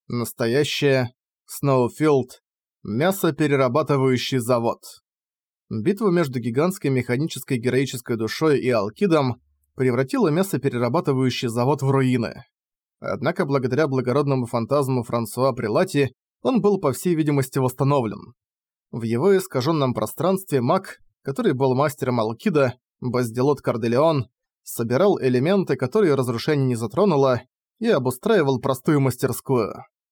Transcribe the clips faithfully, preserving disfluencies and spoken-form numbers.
Настоящее. Сноуфилд. Мясоперерабатывающий завод. Битва между гигантской механической героической душой и Алкидом превратила мясоперерабатывающий завод в руины. Однако благодаря благородному фантазму Франсуа Прилати он был, по всей видимости, восстановлен. В его искаженном пространстве маг, который был мастером Алкида, Бастиелот Корделеон, собирал элементы, которые разрушение не затронуло, и обустраивал простую мастерскую.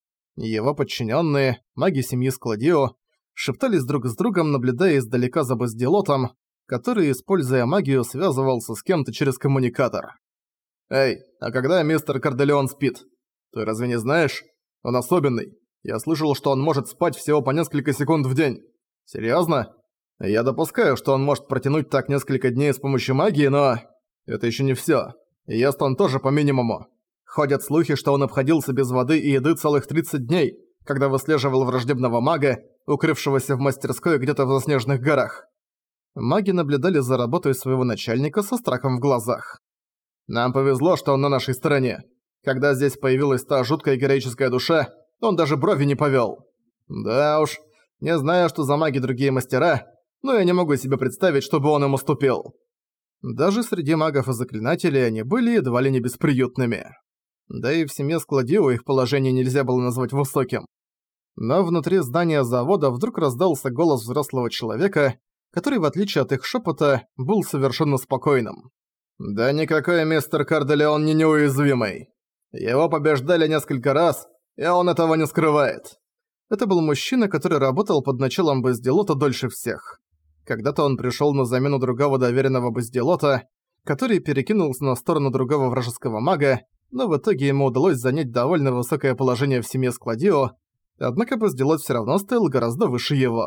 Его подчиненные, маги семьи Складио, шептались друг с другом, наблюдая издалека за Бастиелотом, который, используя магию, связывался с кем-то через коммуникатор. «Эй, а когда мистер Корделеон спит? Ты разве не знаешь? Он особенный. Я слышал, что он может спать всего по несколько секунд в день. Серьезно? Я допускаю, что он может протянуть так несколько дней с помощью магии, но... это еще не все. И ест он тоже по минимуму. Ходят слухи, что он обходился без воды и еды целых тридцать дней, когда выслеживал враждебного мага, укрывшегося в мастерской где-то в заснеженных горах. Маги наблюдали за работой своего начальника со страхом в глазах. Нам повезло, что он на нашей стороне. Когда здесь появилась та жуткая героическая душа, он даже брови не повел. Да уж, не знаю, что за маги другие мастера, но я не могу себе представить, чтобы он им уступил. Даже среди магов и заклинателей они были едва ли не бесприютными. Да и в семье Складио их положение нельзя было назвать высоким. Но внутри здания завода вдруг раздался голос взрослого человека, который, в отличие от их шепота, был совершенно спокойным. «Да никакой мистер Корделеон не неуязвимый. Его побеждали несколько раз, и он этого не скрывает». Это был мужчина, который работал под началом Бастиелота дольше всех. Когда-то он пришел на замену другого доверенного Бастиелота, который перекинулся на сторону другого вражеского мага, но в итоге ему удалось занять довольно высокое положение в семье Складио, однако Бастиелот всё равно стоял гораздо выше его.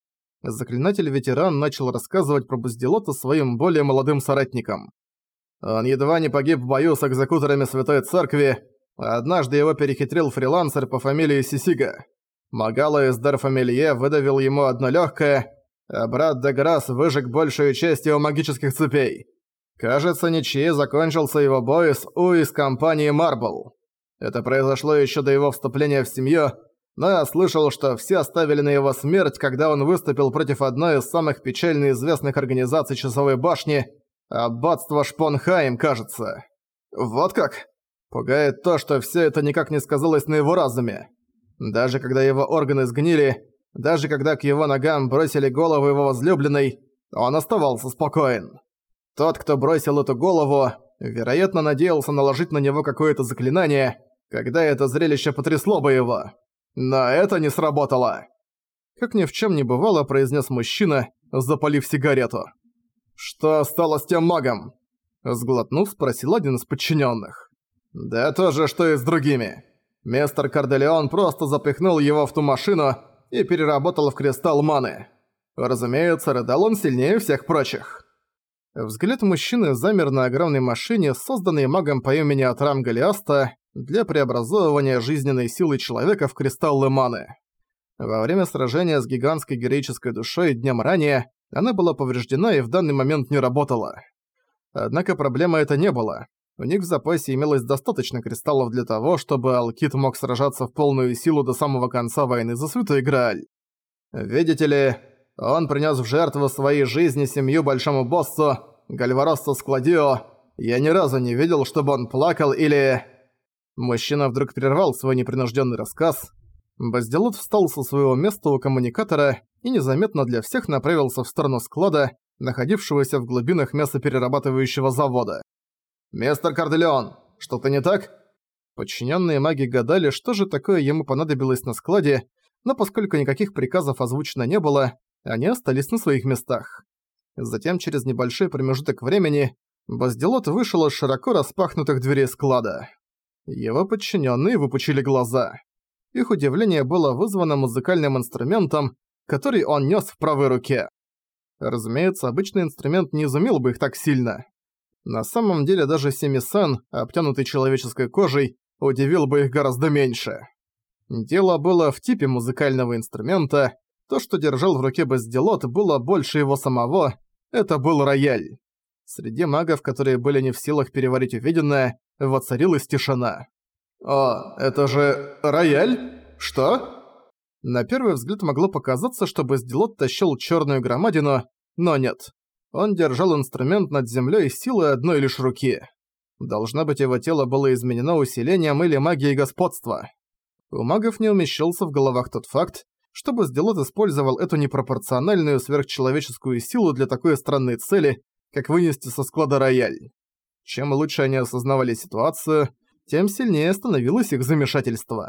Заклинатель-ветеран начал рассказывать про Бастиелота своим более молодым соратникам. Он едва не погиб в бою с экзекуторами Святой Церкви, а однажды его перехитрил фрилансер по фамилии Сисига. Магала из Дер-Фамилье выдавил ему одно лёгкое, а брат Деграсс выжег большую часть его магических цепей. Кажется, ничьей закончился его бой с У из компании Марбл. Это произошло ещё до его вступления в семью, но я слышал, что все оставили на его смерть, когда он выступил против одной из самых печально известных организаций Часовой башни – Аббатство Шпонхайм, кажется. Вот как? Пугает то, что всё это никак не сказалось на его разуме. Даже когда его органы сгнили, даже когда к его ногам бросили голову его возлюбленной, он оставался спокоен. Тот, кто бросил эту голову, вероятно, надеялся наложить на него какое-то заклинание, когда это зрелище потрясло бы его. Но это не сработало. Как ни в чем не бывало, произнес мужчина, запалив сигарету. «Что стало с тем магом?» Сглотнув, спросил один из подчиненных. «Да то же, что и с другими. Мистер Корделеон просто запихнул его в ту машину и переработал в кристалл маны. Разумеется, рыдал он сильнее всех прочих». Взгляд мужчины замер на огромной машине, созданной магом по имени Атрам Галиаста, для преобразовывания жизненной силы человека в кристаллы маны. Во время сражения с гигантской героической душой днем ранее она была повреждена и в данный момент не работала. Однако проблемы это не было. У них в запасе имелось достаточно кристаллов для того, чтобы Алкид мог сражаться в полную силу до самого конца войны за Святой Грааль. Видите ли, он принес в жертву своей жизни семью большому боссу, Гальвароссо Складио. Я ни разу не видел, чтобы он плакал или... Мужчина вдруг прервал свой непринужденный рассказ. Бастиелот встал со своего места у коммуникатора и незаметно для всех направился в сторону склада, находившегося в глубинах мясоперерабатывающего завода. «Мистер Корделеон, что-то не так?» Подчиненные маги гадали, что же такое ему понадобилось на складе, но поскольку никаких приказов озвучено не было, они остались на своих местах. Затем, через небольшой промежуток времени, Бастиелот вышел из широко распахнутых дверей склада. Его подчиненные выпучили глаза. Их удивление было вызвано музыкальным инструментом, который он нес в правой руке. Разумеется, обычный инструмент не изумил бы их так сильно. На самом деле даже Семи-сан, обтянутый человеческой кожей, удивил бы их гораздо меньше. Дело было в типе музыкального инструмента. То, что держал в руке Бастиелот, было больше его самого. Это был рояль. Среди магов, которые были не в силах переварить увиденное, воцарилась тишина. «О, это же рояль? Что?» На первый взгляд могло показаться, что Безделот тащил черную громадину, но нет. Он держал инструмент над землей силой одной лишь руки. Должно быть, его тело было изменено усилением или магией господства. У магов не умещался в головах тот факт, что Безделот использовал эту непропорциональную сверхчеловеческую силу для такой странной цели, как вынести со склада рояль. Чем лучше они осознавали ситуацию, тем сильнее становилось их замешательство.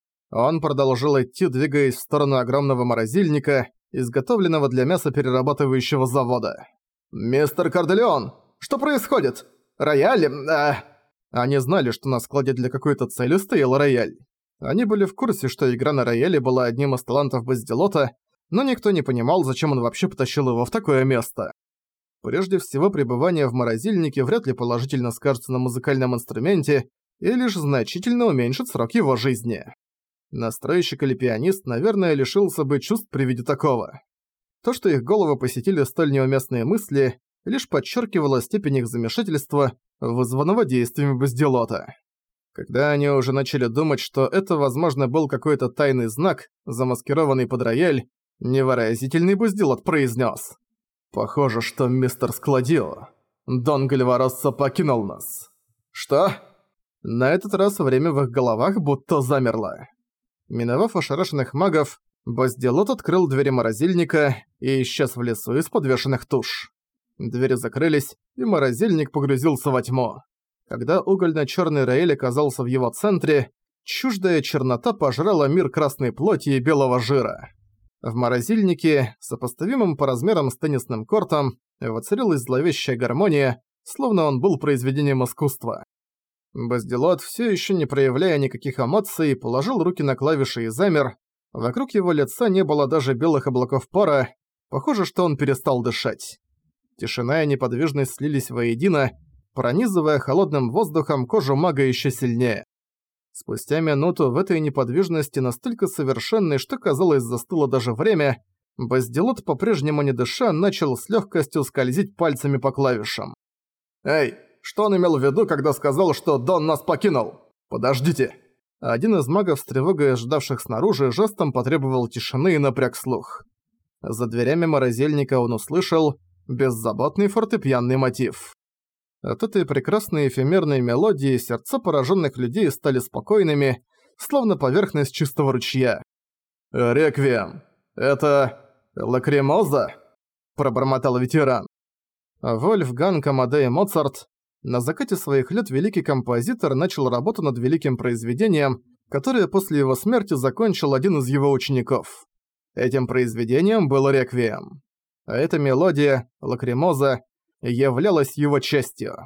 Он продолжил идти, двигаясь в сторону огромного морозильника, изготовленного для мясоперерабатывающего завода. «Мистер Корделеон, что происходит? Рояль? А...» Они знали, что на складе для какой-то цели стоял рояль. Они были в курсе, что игра на рояле была одним из талантов Безделота, но никто не понимал, зачем он вообще потащил его в такое место. Прежде всего, пребывание в морозильнике вряд ли положительно скажется на музыкальном инструменте и лишь значительно уменьшит срок его жизни. Настройщик или пианист, наверное, лишился бы чувств при виде такого. То, что их головы посетили столь неуместные мысли, лишь подчеркивало степень их замешательства, вызванного действиями Безделота. Когда они уже начали думать, что это, возможно, был какой-то тайный знак, замаскированный под рояль, невыразительный Безделот произнес: «Похоже, что мистер Складио, Дон Гальваросса покинул нас». «Что?» На этот раз время в их головах будто замерло. Миновав ошарашенных магов, Безделот открыл двери морозильника и исчез в лесу из подвешенных туш. Двери закрылись, и морозильник погрузился во тьму. Когда угольно-чёрный рояль оказался в его центре, чуждая чернота пожрала мир красной плоти и белого жира. В морозильнике, сопоставимом по размерам с теннисным кортом, воцарилась зловещая гармония, словно он был произведением искусства. Безделот, всё ещё не проявляя никаких эмоций, положил руки на клавиши и замер. Вокруг его лица не было даже белых облаков пара, похоже, что он перестал дышать. Тишина и неподвижность слились воедино, пронизывая холодным воздухом кожу мага ещё сильнее. Спустя минуту в этой неподвижности настолько совершенной, что, казалось, застыло даже время, Безделот, по-прежнему не дыша, начал с лёгкостью скользить пальцами по клавишам. «Эй, что он имел в виду, когда сказал, что Дон нас покинул? Подождите!» Один из магов с тревогой ожидавших снаружи жестом потребовал тишины и напряг слух. За дверями морозильника он услышал беззаботный фортепианный мотив. От этой прекрасной эфемерной мелодии сердца пораженных людей стали спокойными, словно поверхность чистого ручья. «Реквием. Это... Лакримоза?» – пробормотал ветеран. Вольфганг Амадей Моцарт. На закате своих лет великий композитор начал работу над великим произведением, которое после его смерти закончил один из его учеников. Этим произведением был реквием. А эта мелодия, лакримоза, являлась его частью.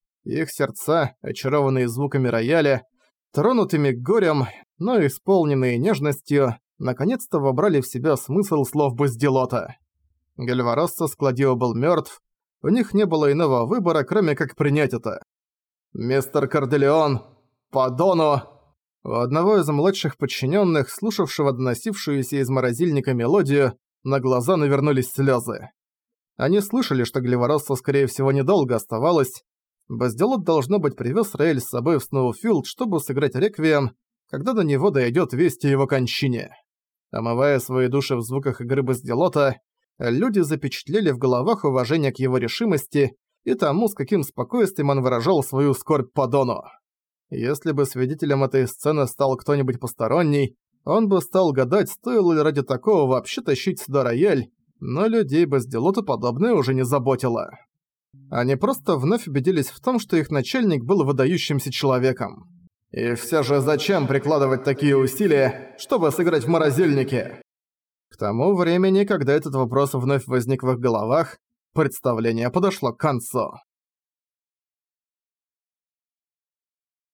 Их сердца, очарованные звуками рояля, тронутыми горем, но исполненные нежностью, наконец-то вобрали в себя смысл слов Безделота. Гальваросса Складио был мёртв, у них не было иного выбора, кроме как принять это. «Мистер Корделеон, по Дону!» У одного из младших подчиненных, слушавшего доносившуюся из морозильника мелодию, на глаза навернулись слезы. Они слышали, что Гальваросса, скорее всего, недолго оставалось. Безделот, должно быть, привез рояль с собой в Сноуфилд, чтобы сыграть реквием, когда до него дойдет весть о его кончине. Омывая свои души в звуках игры Безделота, люди запечатлели в головах уважение к его решимости и тому, с каким спокойствием он выражал свою скорбь по Дону. Если бы свидетелем этой сцены стал кто-нибудь посторонний, он бы стал гадать, стоило ли ради такого вообще тащить сюда рояль, но людей Безделота подобное уже не заботило. Они просто вновь убедились в том, что их начальник был выдающимся человеком. И все же зачем прикладывать такие усилия, чтобы сыграть в морозильнике? К тому времени, когда этот вопрос вновь возник в их головах, представление подошло к концу.